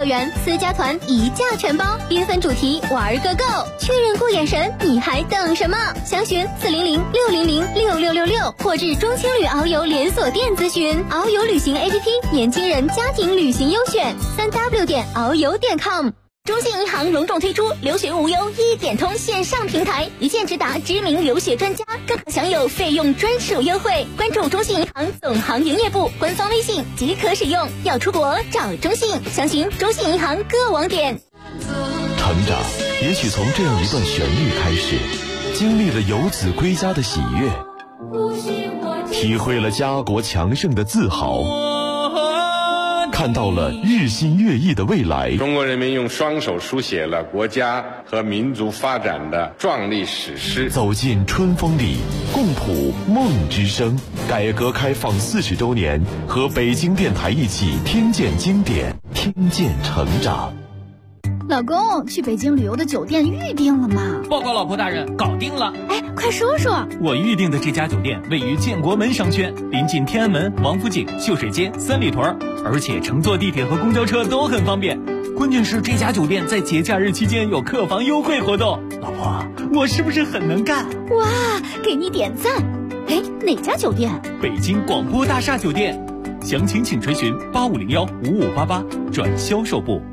乐园私家团一价全包，缤纷主题玩个够。确认过眼神，你还等什么？详询400-600-6666或至中青旅遨游连锁店咨询。遨游旅行 APP 年轻人家庭旅行优选，3w.遨游.com。中信银行隆重推出留学无忧一点通线上平台，一键直达知名留学专家，更可享有费用专属优惠。关注中信银行总行营业部官方微信即可使用。要出国找中信，详询中信银行各网点。 成长也许从这样一段旋律开始，经历了游子归家的喜悦，体会了家国强盛的自豪，看到了日新月异的未来。 中国人民用双手书写了国家和民族发展的壮丽史诗。 走进春风里，共谱梦之声。改革开放40周年，和北京电台一起听见经典，听见成长。 老公，去北京旅游的酒店预定了吗？ 报告老婆大人，搞定了。 哎，快说说。 我预定的这家酒店位于建国门商圈，临近天安门、王府井、秀水街、三里屯，而且乘坐地铁和公交车都很方便。关键是这家酒店在节假日期间有客房优惠活动。老婆，我是不是很能干？ 哇，给你点赞。哎，哪家酒店？ 北京广播大厦酒店。详情请垂询8501-5588转销售部。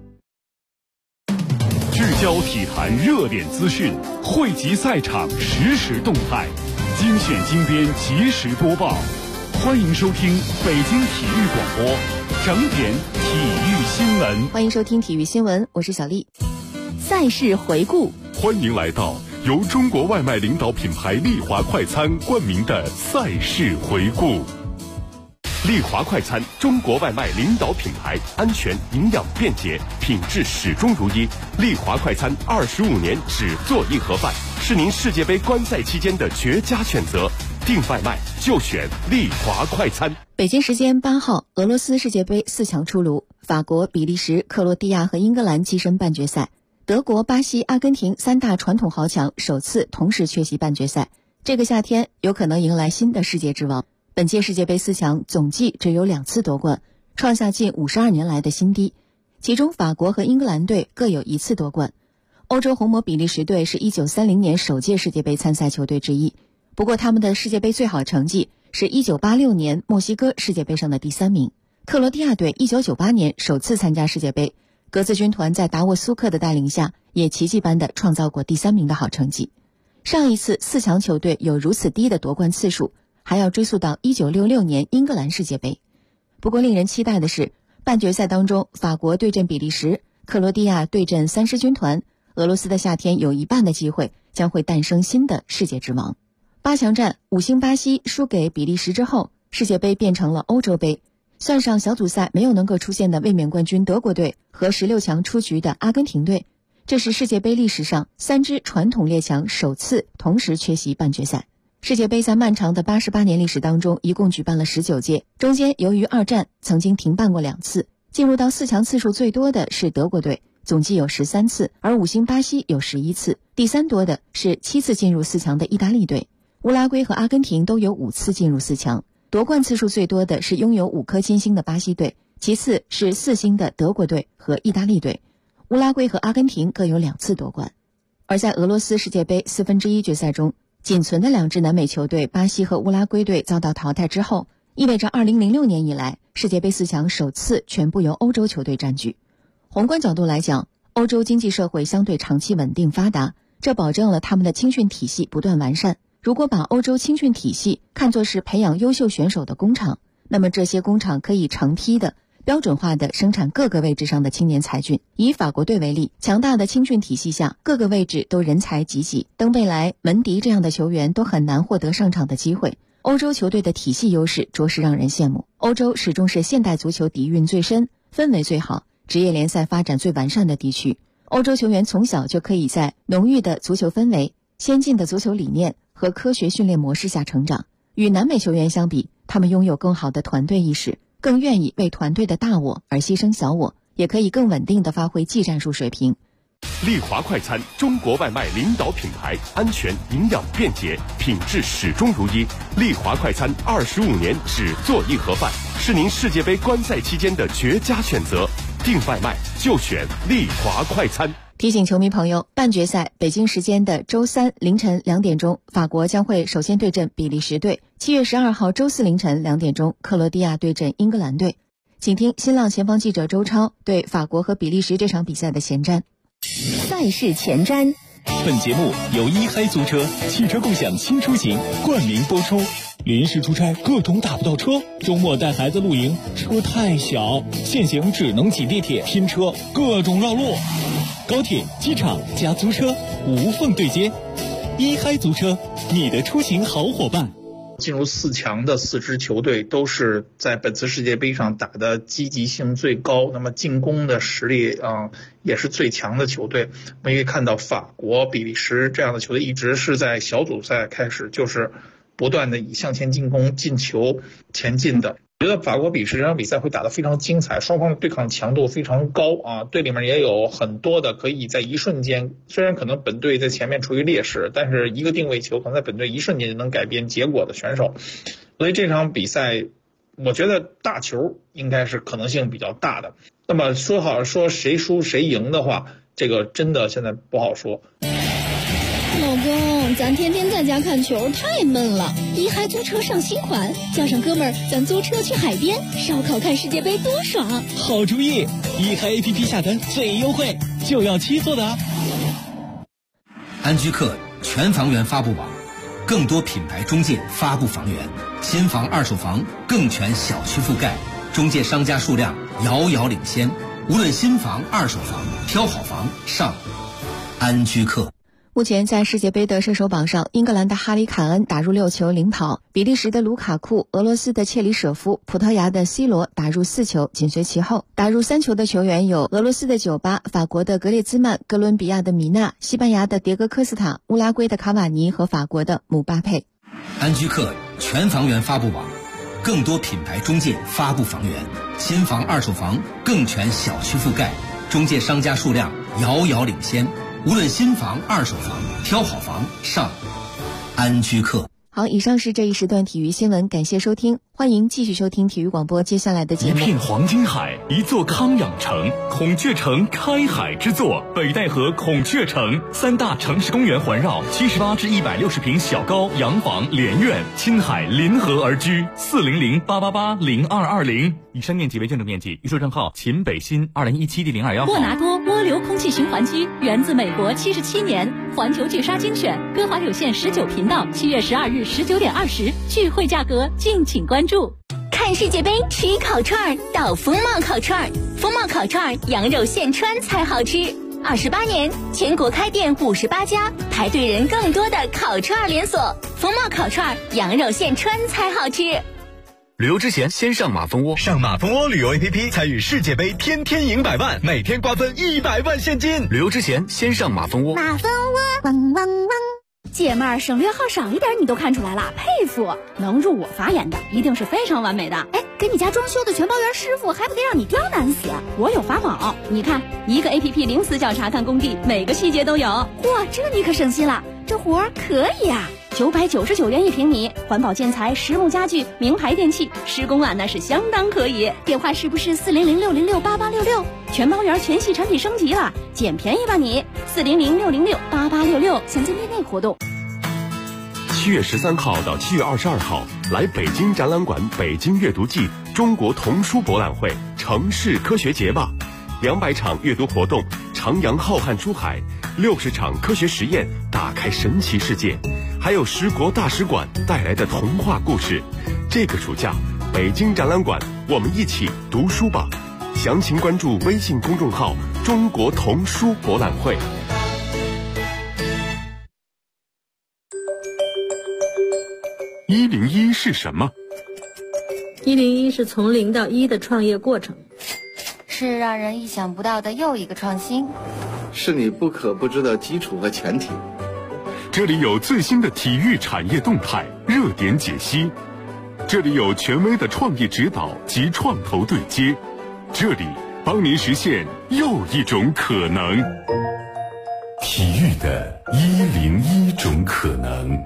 聚焦体坛热点资讯，汇集赛场实时动态，精选精编及时播报。欢迎收听北京体育广播，整点体育新闻。 欢迎收听体育新闻，我是小丽。赛事回顾， 欢迎来到由中国外卖领导品牌丽华快餐冠名的赛事回顾。丽华快餐，中国外卖领导品牌，安全、营养、便捷，品质始终如一。丽华快餐25年只做一盒饭，是您世界杯观赛期间的绝佳选择。订外卖就选丽华快餐。 北京时间8号，俄罗斯世界杯4强出炉，法国、比利时、克罗地亚和英格兰跻身半决赛，德国、巴西、阿根廷3大传统豪强首次同时缺席半决赛。这个夏天有可能迎来新的世界之王。本届世界杯4强总计只有2次夺冠，创下近52年来的新低，其中法国和英格兰队各有1次夺冠。欧洲红魔比利时队是1930年首届世界杯参赛球队之一，不过他们的世界杯最好成绩是1986年墨西哥世界杯上的第3名。克罗地亚队1998年首次参加世界杯，格子军团在达沃苏克的带领下也奇迹般的创造过第3名的好成绩。上一次4强球队有如此低的夺冠次数，还要追溯到1966年英格兰世界杯。不过令人期待的是，半决赛当中法国对阵比利时，克罗地亚对阵3狮军团，俄罗斯的夏天有一半的机会将会诞生新的世界之王。8强战5星巴西输给比利时之后，世界杯变成了欧洲杯，算上小组赛没有能够出现的卫冕冠军德国队和16强出局的阿根廷队，这是世界杯历史上3支传统列强首次同时缺席半决赛。世界杯在漫长的88年历史当中一共举办了19届，中间由于二战曾经停办过2次。进入到4强次数最多的是德国队，总计有13次，而5星巴西有11次，第3多的是7次进入4强的意大利队。乌拉圭和阿根廷都有5次进入4强。夺冠次数最多的是拥有5颗金星的巴西队，其次是4星的德国队和意大利队。乌拉圭和阿根廷各有2次夺冠。而在俄罗斯世界杯1/4决赛中，仅存的2支南美球队巴西和乌拉圭队遭到淘汰之后，意味着2006年以来世界杯4强首次全部由欧洲球队占据。宏观角度来讲，欧洲经济社会相对长期稳定发达，这保证了他们的青训体系不断完善。如果把欧洲青训体系看作是培养优秀选手的工厂，那么这些工厂可以成批的标准化的生产各个位置上的青年才俊。以法国队为例，强大的青训体系下，各个位置都人才济济，登贝莱、门迪这样的球员都很难获得上场的机会。欧洲球队的体系优势着实让人羡慕。欧洲始终是现代足球底蕴最深、氛围最好、职业联赛发展最完善的地区。欧洲球员从小就可以在浓郁的足球氛围、先进的足球理念和科学训练模式下成长。与南美球员相比，他们拥有更好的团队意识，更愿意为团队的大我而牺牲小我，也可以更稳定地发挥技战术水平。 丽华快餐，中国外卖领导品牌，安全、营养、便捷，品质始终如一。丽华快餐25年只做一盒饭，是您世界杯观赛期间的绝佳选择。 订外卖就选利华快餐。 提醒球迷朋友，半决赛北京时间的周三凌晨2点钟，法国将会首先对阵比利时队；7月12号周四凌晨2点钟，克罗地亚对阵英格兰队。请听新浪前方记者周超对法国和比利时这场比赛的前瞻。 赛事前瞻。 本节目由一嗨租车汽车共享新出行冠名播出。临时出差各种打不到车，周末带孩子露营车太小，现行只能挤地铁拼车，各种绕路。高铁、机场加租车无缝对接，一嗨租车，你的出行好伙伴。 进入4强的4支球队都是在本次世界杯上打的积极性最高，那么进攻的实力也是最强的球队。我们可以看到法国、比利时这样的球队一直是在小组赛开始就是不断的以向前进攻进球前进的。我觉得法国比利时这场比赛会打得非常精彩，双方的对抗强度非常高啊，队里面也有很多的可以在一瞬间，虽然可能本队在前面处于劣势，但是一个定位球可能在本队一瞬间就能改变结果的选手。所以这场比赛我觉得大球应该是可能性比较大的。那么说谁输谁赢的话，这个真的现在不好说。 老公，咱天天在家看球太闷了，一嗨租车上新款，叫上哥们儿，咱租车去海边烧烤看世界杯多爽！ 好主意，一嗨 APP 下单最优惠，就要7座的啊！ 安居客全房源发布网，更多品牌中介发布房源，新房二手房更全小区覆盖，中介商家数量遥遥领先，无论新房二手房，挑好房上安居客。 目前在世界杯的射手榜上，英格兰的哈里凯恩打入6球领跑，比利时的卢卡库、俄罗斯的切里舍夫、葡萄牙的 C 罗打入4球，紧随其后。打入3球的球员有俄罗斯的酒吧、法国的格列兹曼、哥伦比亚的米纳、西班牙的迭戈科斯塔、乌拉圭的卡瓦尼和法国的姆巴佩。 安居客全房源发布网，更多品牌中介发布房源，新房二手房更全小区覆盖，中介商家数量遥遥领先，无论新房二手房，挑好房上安居客。 好，以上是这一时段体育新闻，感谢收听，欢迎继续收听体育广播接下来的节目。 一片黄金海，一座康养城，孔雀城开海之作，北戴河孔雀城，3大城市公园环绕，78至160平小高洋房连院，亲海临河而居，400-888-0220。以上面积为建筑面积，预售证号秦北新2017D021号。 莫拿多涡流空气循环机源自美国77年，环球巨鲨精选，歌华有线19频道，7月12日19点20，聚会价格敬请关注。看世界杯吃烤串到风貌烤串，风貌烤串羊肉现穿才好吃。28年，全国开店58家，排队人更多的烤串连锁。风貌烤串羊肉现穿才好吃。 旅游之前先上马蜂窝， 上马蜂窝旅游 APP 参与世界杯，天天赢100万，每天瓜分100万现金。 旅游之前先上马蜂窝。 马蜂窝汪汪汪。 姐妹儿，省略号少一点你都看出来了，佩服！能入我法眼的一定是非常完美的。哎，给你家装修的全包圆师傅还不得让你刁难死？我有法宝，你看，一个 APP 零死角查看工地，每个细节都有。嚯，这你可省心了，这活儿可以呀！999元1平米，环保建材、实木家具、名牌电器，施工啊那是相当可以。电话是不是400-606-8866？全包圆全系产品升级了，捡便宜吧你！400-606-8866，详见店内活动。 7月13号到7月22号，来北京展览馆北京阅读季中国童书博览会城市科学节吧，200场阅读活动，徜徉浩瀚书海，60场科学实验，打开神奇世界，还有10国大使馆带来的童话故事。这个暑假，北京展览馆，我们一起读书吧！详情关注微信公众号“中国童书博览会”。 101是什么 ？101是从0到1的创业过程， 是让人意想不到的又一个创新， 是你不可不知的基础和前提。 这里有最新的体育产业动态、热点解析，这里有权威的创业指导及创投对接，这里帮您实现又一种可能。 体育的101种可能。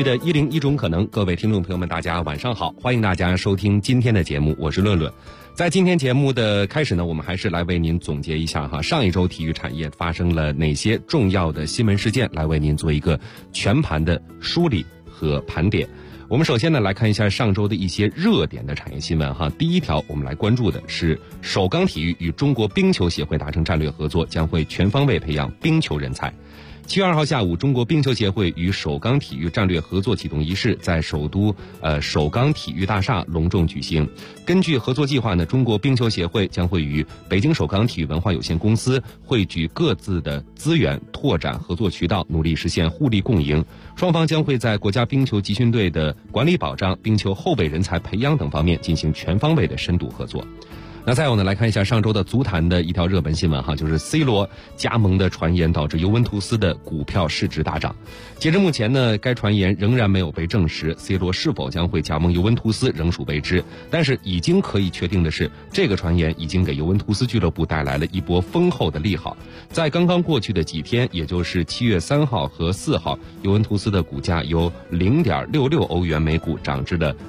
育的101种可能，各位听众朋友们，大家晚上好，欢迎大家收听今天的节目，我是论论。在今天节目的开始呢，我们还是来为您总结一下上一周体育产业发生了哪些重要的新闻事件，来为您做一个全盘的梳理和盘点。我们首先呢来看一下上周的一些热点的产业新闻第一条我们来关注的是首钢体育与中国冰球协会达成战略合作，将会全方位培养冰球人才。7月2号下午，中国冰球协会与首钢体育战略合作启动仪式在首都首钢体育大厦隆重举行。根据合作计划呢，中国冰球协会将会与北京首钢体育文化有限公司汇聚各自的资源，拓展合作渠道，努力实现互利共赢。双方将会在国家冰球集训队的管理保障、冰球后备人才培养等方面进行全方位的深度合作。那再有呢，来看一下上周的足坛的一条热门新闻就是 C 罗加盟的传言导致尤文图斯的股票市值大涨。截至目前呢，该传言仍然没有被证实， C 罗是否将会加盟尤文图斯仍属未知。但是已经可以确定的是，这个传言已经给尤文图斯俱乐部带来了一波丰厚的利好。在刚刚过去的几天，也就是7月3号和4号，尤文图斯的股价由 0.66 欧元每股涨至了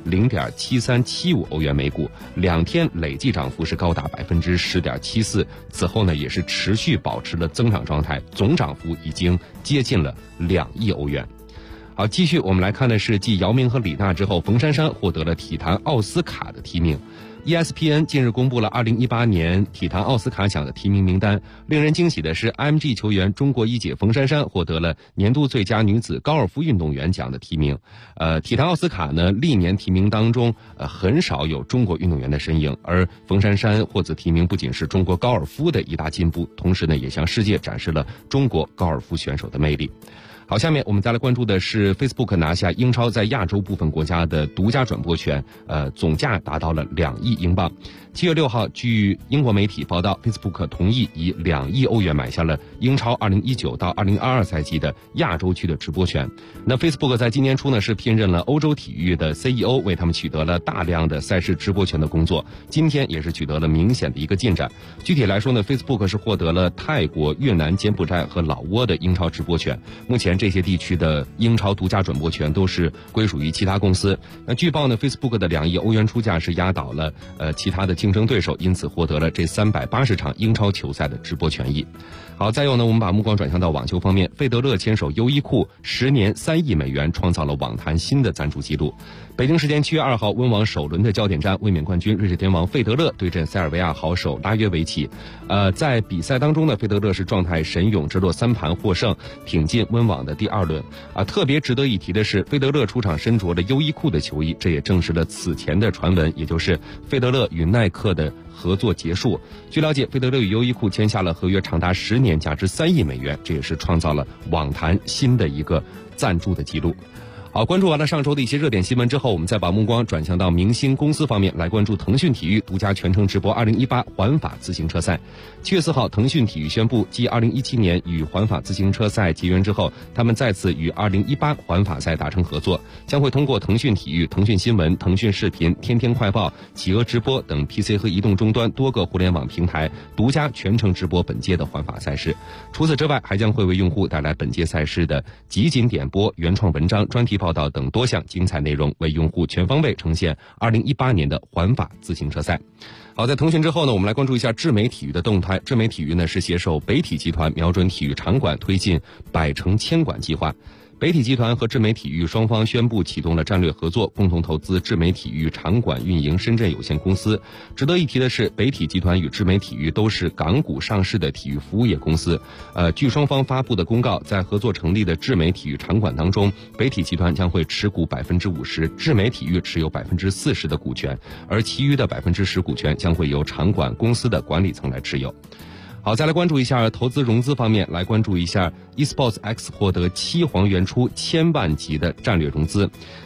0.7375 欧元每股，2天累计涨幅是高达 10.74%， 此后呢也是持续保持了增长状态，总涨幅已经接近了2亿欧元。好，继续我们来看的是继姚明和李娜之后，冯珊珊获得了体坛奥斯卡的提名。ESPN 近日公布了2018年体坛奥斯卡奖的提名名单，令人惊喜的是 IMG 球员中国一姐冯珊珊获得了年度最佳女子高尔夫运动员奖的提名。体坛奥斯卡呢历年提名当中很少有中国运动员的身影，而冯珊珊获此提名不仅是中国高尔夫的一大进步，同时呢也向世界展示了中国高尔夫选手的魅力。好，下面我们再来关注的是 Facebook 拿下英超在亚洲部分国家的独家转播权，总价达到了2亿英镑。7月6号，据英国媒体报道， Facebook 同意以2亿欧元买下了英超2019到2022赛季的亚洲区的直播权。那 Facebook 在今年初呢是聘任了欧洲体育的 CEO， 为他们取得了大量的赛事直播权的工作。今天也是取得了明显的一个进展。具体来说呢， Facebook 是获得了泰国、越南、柬埔寨和老挝的英超直播权。目前这些地区的英超独家转播权都是归属于其他公司。那据报呢， Facebook 的2亿欧元出价是压倒了其他的竞争对手，因此获得了这380场英超球赛的直播权益。好，再有呢，我们把目光转向到网球方面，费德勒牵手优衣库10年3亿美元，创造了网坛新的赞助纪录。北京时间7月2号，温网首轮的焦点战，卫冕冠军瑞士天王费德勒对阵塞尔维亚好手拉约维奇。在比赛当中呢，费德勒是状态神勇，直落3盘获胜，挺进温网的第2轮。特别值得一提的是，费德勒出场身着了优衣库的球衣，这也证实了此前的传闻，也就是费德勒与耐克的合作结束。据了解，费德勒与优衣库签下了合约长达10年，价值3亿美元，这也是创造了网坛新的一个赞助的记录。好，关注完了上周的一些热点新闻之后，我们再把目光转向到明星公司方面，来关注腾讯体育独家全程直播2018环法自行车赛。7月4号，腾讯体育宣布，继2017年与环法自行车赛结缘之后，他们再次与2018环法赛达成合作，将会通过腾讯体育、腾讯新闻、腾讯视频、天天快报、企鹅直播等 PC 和移动终端多个互联网平台独家全程直播本届的环法赛事。除此之外，还将会为用户带来本届赛事的集锦点播、原创文章、专题报道等多项精彩内容，为用户全方位呈现2018年的环法自行车赛。好，在腾讯之后呢，我们来关注一下智美体育的动态。智美体育呢是携手北体集团瞄准体育场馆推进百城千馆计划。北体集团和智美体育双方宣布启动了战略合作，共同投资智美体育场馆运营深圳有限公司。值得一提的是，北体集团与智美体育都是港股上市的体育服务业公司。据双方发布的公告，在合作成立的智美体育场馆当中，北体集团将会持股 50%， 智美体育持有 40% 的股权，而其余的 10% 股权将会由场馆公司的管理层来持有。好，再来关注一下投资融资方面，来关注一下 eSports X 获得7黄元出1000万级的战略融资。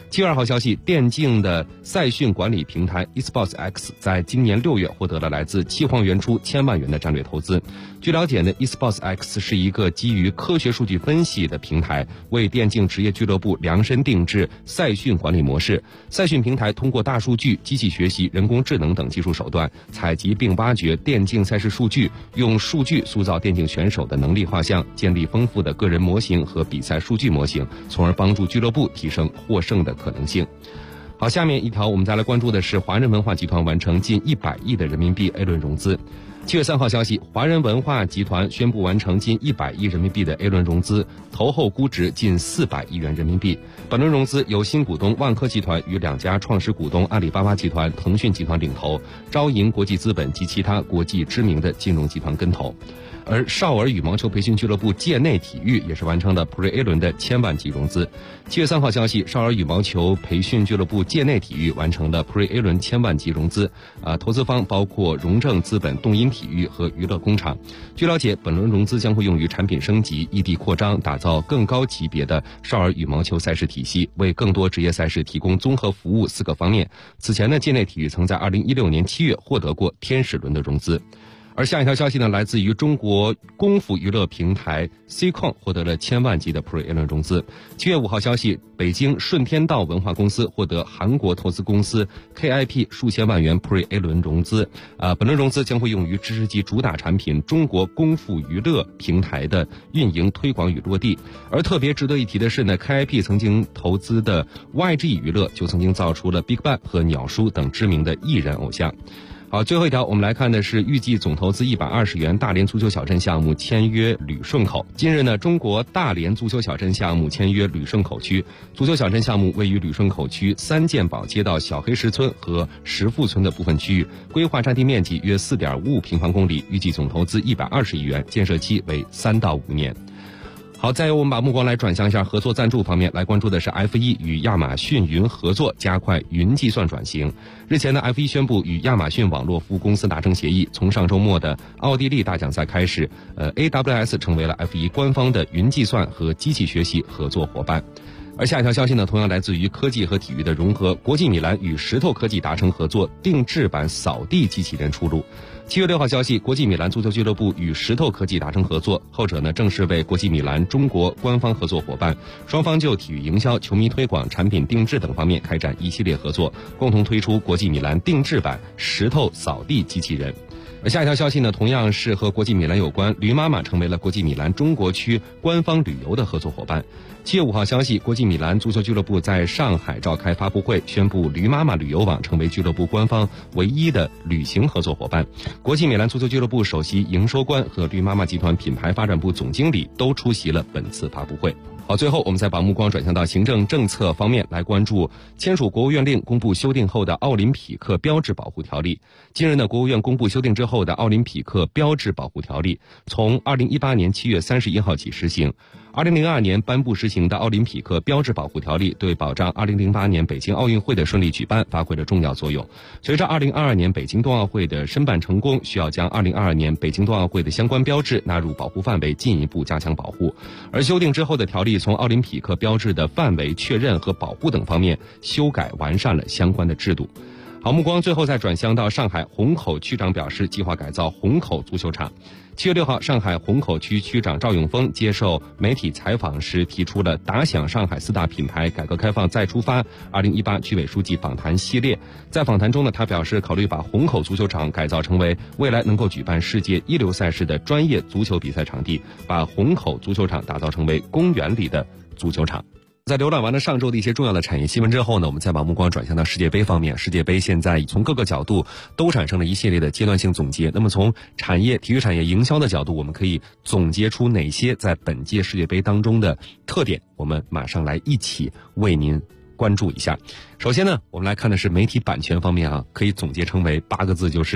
7月2号消息，电竞的赛训管理平台 eSports X 在今年6月获得了来自七皇元初1000万元的战略投资。据了解呢 ，eSports X 是一个基于科学数据分析的平台，为电竞职业俱乐部量身定制赛训管理模式。赛训平台通过大数据、机器学习、人工智能等技术手段，采集并挖掘电竞赛事数据，用数据塑造电竞选手的能力画像，建立丰富的个人模型和比赛数据模型，从而帮助俱乐部提升获胜的可能性。好，下面一条我们再来关注的是华人文化集团完成近100亿的人民币 A 轮融资。7月3号消息，华人文化集团宣布完成近100亿人民币的 A 轮融资，投后估值近400亿元人民币。本轮融资由新股东万科集团与2家创始股东阿里巴巴集团、腾讯集团领投，招银国际资本及其他国际知名的金融集团跟投。而少儿羽毛球培训俱乐部界内体育也是完成了 Pre-A 轮的1000万级融资。7月3号消息，少儿羽毛球培训俱乐部界内体育完成了 Pre-A 轮1000万级融资，投资方包括荣正资本、动音体育和娱乐工厂。据了解，本轮融资将会用于产品升级、异地扩张，打造更高级别的少儿羽毛球赛事体系，为更多职业赛事提供综合服务4个方面。此前呢，界内体育曾在2016年7月获得过天使轮的融资。而下一条消息呢，来自于中国功夫娱乐平台 C 控获得了1000万级的 Pre-A 轮融资。7月5号消息，北京顺天道文化公司获得韩国投资公司 KIP 数千万元 Pre-A 轮融资。本轮融资将会用于支持其主打产品中国功夫娱乐平台的运营、推广与落地。而特别值得一提的是呢 ，KIP 曾经投资的 YG 娱乐就曾经造出了 BigBang 和鸟叔等知名的艺人偶像。好，最后一条我们来看的是预计总投资120元大连足球小镇项目签约旅顺口。近日呢，中国大连足球小镇项目签约旅顺口区。足球小镇项目位于旅顺口区三建堡街道小黑石村和石富村的部分区域，规划占地面积约 4.55 平方公里，预计总投资120亿元，建设期为3到5年。好，再由我们把目光来转向一下合作赞助方面，来关注的是 F1 与亚马逊云合作，加快云计算转型。日前呢 ，F1 宣布与亚马逊网络服务公司达成协议，从上周末的奥地利大奖赛开始，AWS 成为了 F1 官方的云计算和机器学习合作伙伴。而下一条消息呢，同样来自于科技和体育的融合，国际米兰与石头科技达成合作，定制版扫地机器人出炉。7月6号消息，国际米兰足球俱乐部与石头科技达成合作，后者呢正式为国际米兰中国官方合作伙伴，双方就体育营销、球迷推广、产品定制等方面开展一系列合作，共同推出国际米兰定制版石头扫地机器人。而下一条消息呢，同样是和国际米兰有关，驴妈妈成为了国际米兰中国区官方旅游的合作伙伴。7月5号消息，国际米兰足球俱乐部在上海召开发布会，宣布驴妈妈旅游网成为俱乐部官方唯一的旅行合作伙伴。国际米兰足球俱乐部首席营收官和驴妈妈集团品牌发展部总经理都出席了本次发布会。好，最后我们再把目光转向到行政政策方面，来关注签署国务院令公布修订后的奥林匹克标志保护条例。近日呢，国务院公布修订之后的奥林匹克标志保护条例，从2018年7月31号起实行。2002年颁布实行的奥林匹克标志保护条例，对保障2008年北京奥运会的顺利举办发挥了重要作用。随着2022年北京冬奥会的申办成功，需要将2022年北京冬奥会的相关标志纳入保护范围，进一步加强保护。而修订之后的条例，从奥林匹克标志的范围确认和保护等方面修改完善了相关的制度。好，目光最后再转向到上海虹口区长表示，计划改造虹口足球场。7月6号，上海虹口区区长赵永峰接受媒体采访时提出了打响上海4大品牌改革开放再出发2018区委书记访谈系列。在访谈中呢，他表示考虑把虹口足球场改造成为未来能够举办世界一流赛事的专业足球比赛场地，把虹口足球场打造成为公园里的足球场。在浏览完了上周的一些重要的产业新闻之后呢，我们再把目光转向到世界杯方面。世界杯现在从各个角度都产生了一系列的阶段性总结。那么从产业、体育产业营销的角度，我们可以总结出哪些在本届世界杯当中的特点？我们马上来一起为您关注一下。首先呢，我们来看的是媒体版权方面啊，可以总结成为8个字，就是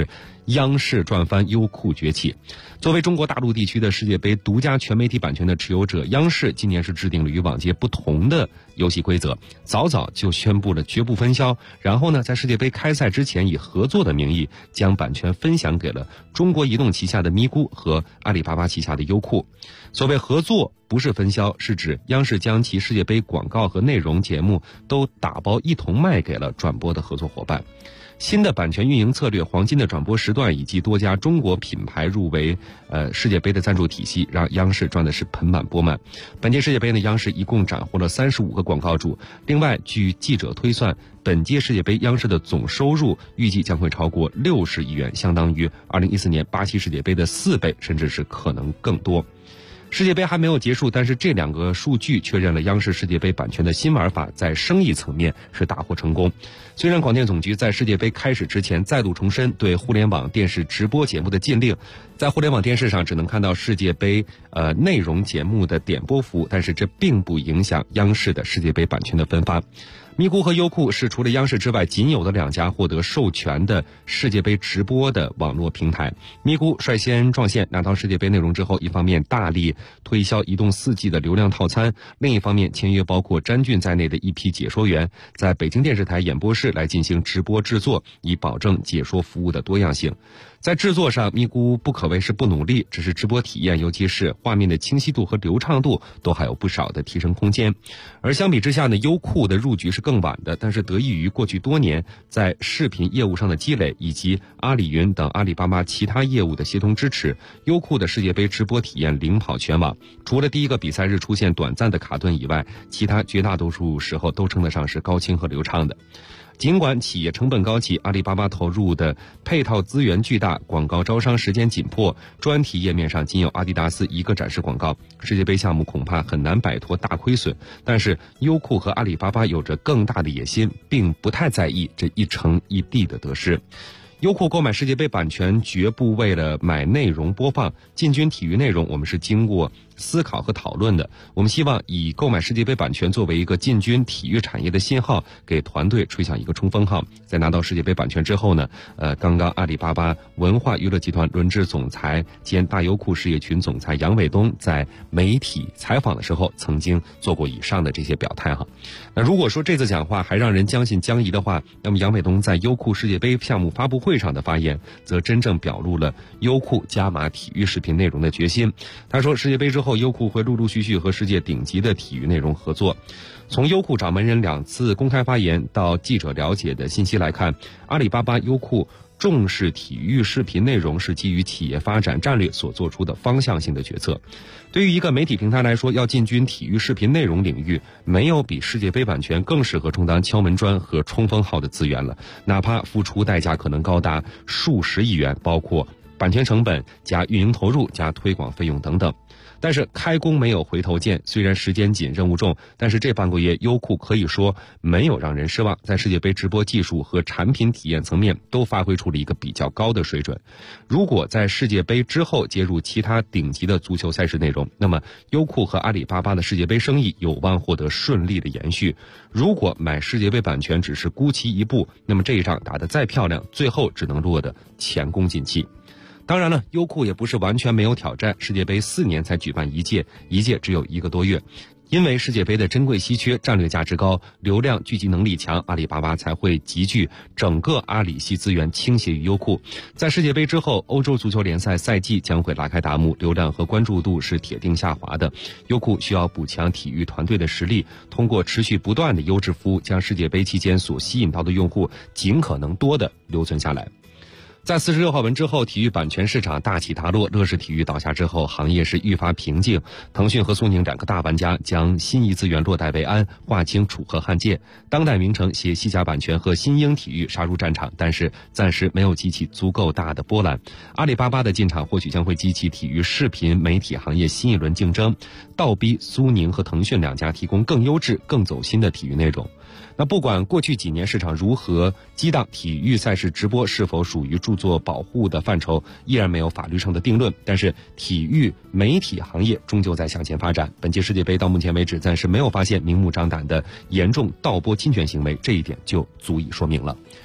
央视赚翻优酷崛起。作为中国大陆地区的世界杯独家全媒体版权的持有者，央视今年是制定了与往届不同的游戏规则，早早就宣布了绝不分销，然后呢，在世界杯开赛之前以合作的名义将版权分享给了中国移动旗下的咪咕和阿里巴巴旗下的优酷。所谓合作不是分销，是指央视将其世界杯广告和内容节目都打包一同卖给了转播的合作伙伴。新的版权运营策略、黄金的转播时段以及多家中国品牌入围世界杯的赞助体系，让央视赚的是盆满钵满。本届世界杯呢，央视一共斩获了35个广告主。另外，据记者推算，本届世界杯央视的总收入预计将会超过60亿元，相当于2014年巴西世界杯的4倍，甚至是可能更多。世界杯还没有结束，但是这2个数据确认了央视世界杯版权的新玩法在生意层面是大获成功。虽然广电总局在世界杯开始之前再度重申对互联网电视直播节目的禁令，在互联网电视上只能看到世界杯内容节目的点播服务，但是这并不影响央视的世界杯版权的分发。咪咕和优酷是除了央视之外仅有的2家获得授权的世界杯直播的网络平台。咪咕率先撞线，拿到世界杯内容之后，一方面大力推销移动4G 的流量套餐，另一方面签约包括詹俊在内的一批解说员，在北京电视台演播室来进行直播制作，以保证解说服务的多样性。在制作上，咪咕不可谓是不努力，只是直播体验，尤其是画面的清晰度和流畅度都还有不少的提升空间。而相比之下呢，优酷的入局是更晚的，但是得益于过去多年在视频业务上的积累，以及阿里云等阿里巴巴其他业务的协同支持，优酷的世界杯直播体验领跑全网。除了第一个比赛日出现短暂的卡顿以外，其他绝大多数时候都称得上是高清和流畅的。尽管企业成本高企，阿里巴巴投入的配套资源巨大，广告招商时间紧迫，专题页面上仅有阿迪达斯一个展示广告，世界杯项目恐怕很难摆脱大亏损。但是优酷和阿里巴巴有着更大的野心，并不太在意这一城一地的得失。优酷购买世界杯版权绝不为了买内容播放，进军体育内容我们是经过思考和讨论的。我们希望以购买世界杯版权作为一个进军体育产业的信号，给团队吹响一个冲锋号。在拿到世界杯版权之后呢，刚刚阿里巴巴文化娱乐集团轮值总裁兼大优酷事业群总裁杨伟东在媒体采访的时候曾经做过以上的这些表态哈。那如果说这次讲话还让人将信将疑的话，那么杨伟东在优酷世界杯项目发布会上的发言则真正表露了优酷加码体育视频内容的决心。他说，世界杯之后优酷会陆陆续续和世界顶级的体育内容合作。从优酷掌门人2次公开发言到记者了解的信息来看，阿里巴巴、优酷重视体育视频内容是基于企业发展战略所做出的方向性的决策。对于一个媒体平台来说，要进军体育视频内容领域，没有比世界杯版权更适合充当敲门砖和冲锋号的资源了，哪怕付出代价可能高达数十亿元，包括版权成本加运营投入加推广费用等等。但是开工没有回头箭，虽然时间紧任务重，但是这半个月优酷可以说没有让人失望，在世界杯直播技术和产品体验层面都发挥出了一个比较高的水准。如果在世界杯之后接入其他顶级的足球赛事内容，那么优酷和阿里巴巴的世界杯生意有望获得顺利的延续。如果买世界杯版权只是孤旗一步，那么这一仗打得再漂亮，最后只能落得前功尽弃。当然了，优酷也不是完全没有挑战，世界杯4年才举办一届，一届只有1个多月。因为世界杯的珍贵稀缺，战略价值高，流量聚集能力强，阿里巴巴才会集聚整个阿里系资源倾斜于优酷。在世界杯之后，欧洲足球联赛赛季将会拉开大幕，流量和关注度是铁定下滑的。优酷需要补强体育团队的实力，通过持续不断的优质服务，将世界杯期间所吸引到的用户尽可能多的留存下来。在46号文之后，体育版权市场大起大落，乐视体育倒下之后，行业是愈发平静。腾讯和苏宁2个大玩家将新一资源落袋为安，划清楚河汉界。当代名城携西甲版权和新英体育杀入战场，但是暂时没有激起足够大的波澜。阿里巴巴的进场或许将会激起体育视频媒体行业新一轮竞争，倒逼苏宁和腾讯2家提供更优质、更走心的体育内容。那不管过去几年市场如何激荡，体育赛事直播是否属于著作保护的范畴，依然没有法律上的定论。但是体育媒体行业终究在向前发展。本届世界杯到目前为止暂时没有发现明目张胆的严重盗播侵权行为，这一点就足以说明了。好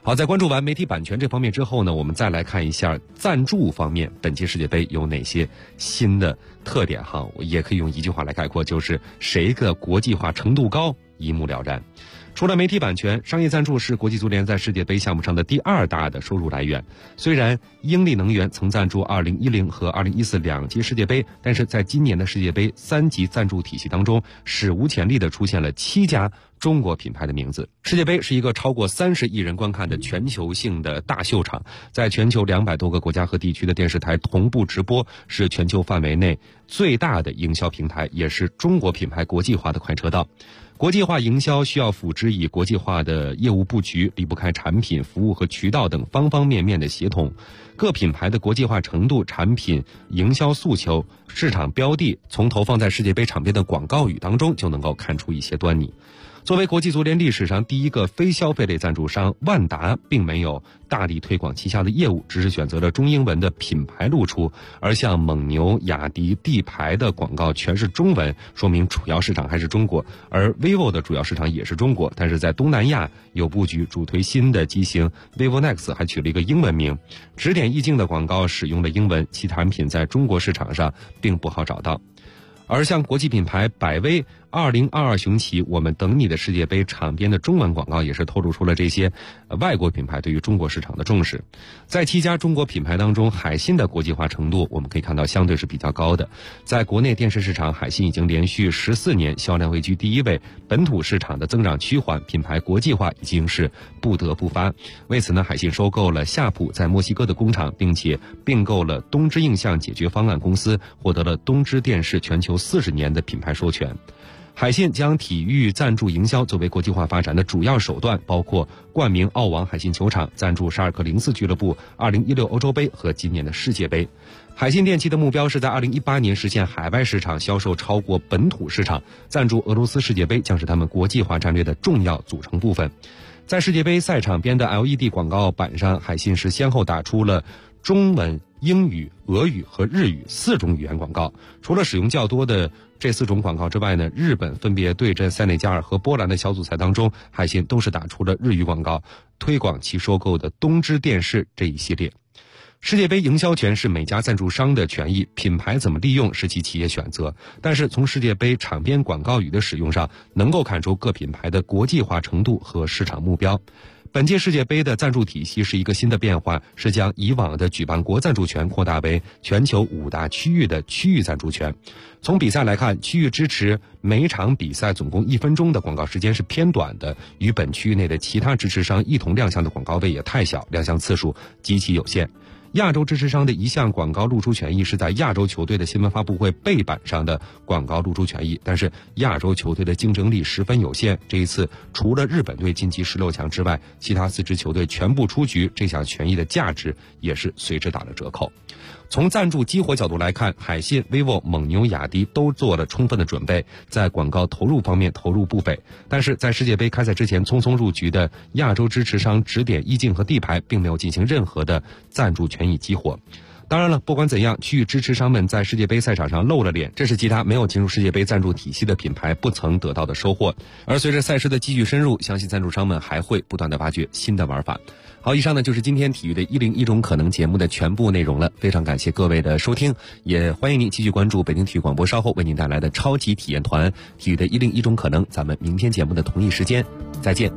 好，在关注完媒体版权这方面之后呢，我们再来看一下赞助方面，本届世界杯有哪些新的特点哈？我也可以用一句话来概括，就是谁的国际化程度高，一目了然。除了媒体版权，商业赞助是国际足联在世界杯项目上的第2大的收入来源。虽然英利能源曾赞助2010和2014两届世界杯，但是在今年的世界杯3级赞助体系当中，史无前例的出现了7家中国品牌的名字。世界杯是一个超过30亿人观看的全球性的大秀场，在全球200多个国家和地区的电视台同步直播，是全球范围内最大的营销平台，也是中国品牌国际化的快车道。国际化营销需要辅之以国际化的业务布局，离不开产品、服务和渠道等方方面面的协同。各品牌的国际化程度、产品营销诉求、市场标的，从投放在世界杯场边的广告语当中就能够看出一些端倪。作为国际足联历史上第一个非消费类赞助商，万达并没有大力推广旗下的业务，只是选择了中英文的品牌露出。而像蒙牛、雅迪、地牌的广告全是中文，说明主要市场还是中国。而 vivo 的主要市场也是中国，但是在东南亚有布局，主推新的机型 vivo Nex 还取了一个英文名。指点意境的广告使用了英文，其产品在中国市场上并不好找到。而像国际品牌百威2022雄起我们等你的世界杯场边的中文广告，也是透露出了这些外国品牌对于中国市场的重视。在7家中国品牌当中，海信的国际化程度我们可以看到相对是比较高的。在国内电视市场，海信已经连续14年销量位居第1位，本土市场的增长趋缓，品牌国际化已经是不得不发。为此呢，海信收购了夏普在墨西哥的工厂，并且并购了东芝映像解决方案公司，获得了东芝电视全球40年的品牌授权。海信将体育赞助营销作为国际化发展的主要手段，包括冠名澳网海信球场、赞助沙尔克04俱乐部、2016欧洲杯和今年的世界杯。海信电器的目标是在2018年实现海外市场销售超过本土市场，赞助俄罗斯世界杯将是他们国际化战略的重要组成部分。在世界杯赛场边的 LED 广告板上，海信是先后打出了中文、英语、俄语和日语4种语言广告。除了使用较多的这4种广告之外呢，日本分别对阵塞内加尔和波兰的小组赛当中，海信都是打出了日语广告，推广其收购的东芝电视这一系列。世界杯营销权是每家赞助商的权益，品牌怎么利用是其企业选择。但是从世界杯场边广告语的使用上，能够看出各品牌的国际化程度和市场目标。本届世界杯的赞助体系是一个新的变化，是将以往的举办国赞助权扩大为全球5大区域的区域赞助权。从比赛来看，区域支持每场比赛总共1分钟的广告时间是偏短的，与本区域内的其他支持商一同亮相的广告位也太小，亮相次数极其有限。亚洲支持商的一项广告露出权益是在亚洲球队的新闻发布会背板上的广告露出权益，但是亚洲球队的竞争力十分有限，这一次除了日本队晋级16强之外，其他4支球队全部出局，这项权益的价值也是随之打了折扣。从赞助激活角度来看，海信、vivo、蒙牛、雅迪都做了充分的准备，在广告投入方面投入不菲。但是在世界杯开赛之前匆匆入局的亚洲支持商指点意境和地牌并没有进行任何的赞助权益激活。当然了，不管怎样，区域支持商们在世界杯赛场上露了脸，这是其他没有进入世界杯赞助体系的品牌不曾得到的收获。而随着赛事的继续深入，相信赞助商们还会不断的挖掘新的玩法。好，以上呢就是今天体育的101种可能节目的全部内容了，非常感谢各位的收听，也欢迎您继续关注北京体育广播稍后为您带来的超级体验团体育的101种可能，咱们明天节目的同一时间再见。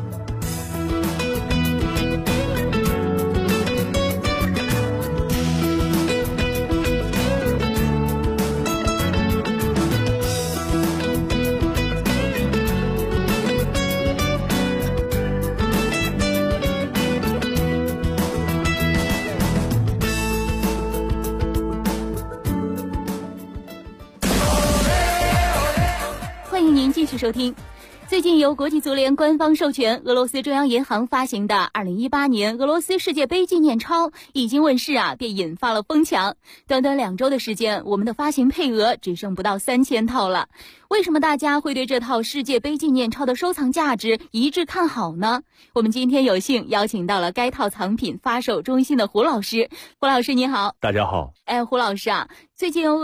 继续收听。最近由国际足联官方授权，俄罗斯中央银行发行的2018年俄罗斯世界杯纪念钞已经问世便引发了疯抢。短短2周的时间，我们的发行配额只剩不到3000套了。为什么大家会对这套世界杯纪念钞的收藏价值一致看好呢？我们今天有幸邀请到了该套藏品发售中心的胡老师。胡老师你好。 大家好。 胡老师最近